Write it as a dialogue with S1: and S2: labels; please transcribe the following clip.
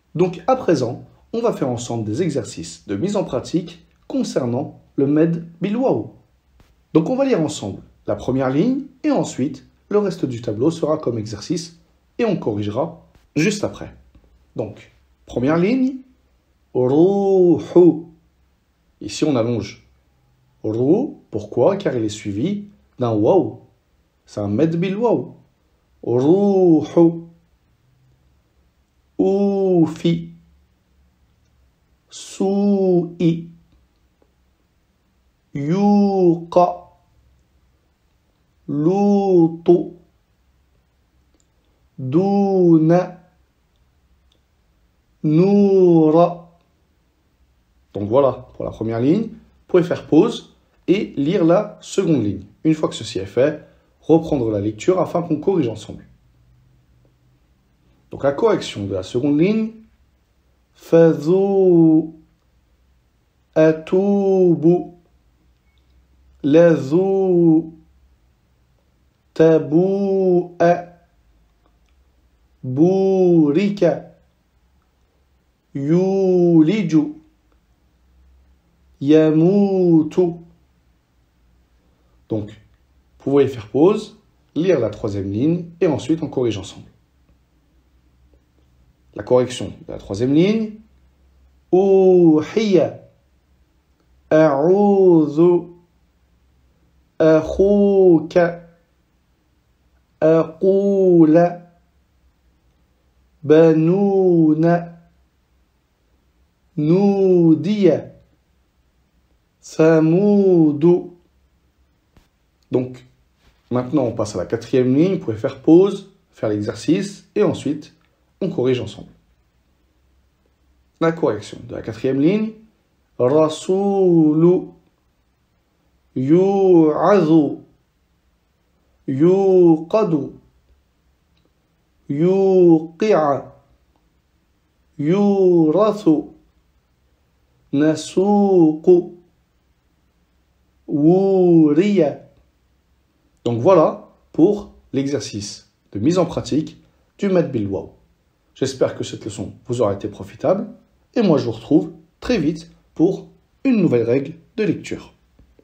S1: Donc à présent, on va faire ensemble des exercices de mise en pratique concernant le med bil waw. Donc on va lire ensemble la première ligne et ensuite le reste du tableau sera comme exercice et on corrigera juste après. Donc, première ligne, ruhu. Ici on allonge. Ru, pourquoi? Car il est suivi d'un waw. C'est un med bil waw. Ruhu. Oufi. Su'i. Yuqa. Lutu. Duna. Noura. Donc voilà pour la première ligne. Vous pouvez faire pause et lire la seconde ligne. Une fois que ceci est fait, reprendre la lecture afin qu'on corrige ensemble. Donc la correction de la seconde ligne. Fazou atoubu lazou tabou'a bourika yuliju yamutu. Donc, vous pouvez faire pause, lire la troisième ligne et ensuite on corrige ensemble. La correction de la troisième ligne. Uhiya a'udhu akhuka aqula banuna nudiya samudu. Donc, maintenant on passe à la quatrième ligne. Vous pouvez faire pause, faire l'exercice et ensuite on corrige ensemble. La correction de la quatrième ligne. Rasoulu yu'azu yuqadu yuqi'a yurathu nasuqu wuriya. Donc voilà pour l'exercice de mise en pratique du med bil waw. J'espère que cette leçon vous aura été profitable et moi je vous retrouve très vite pour une nouvelle règle de lecture.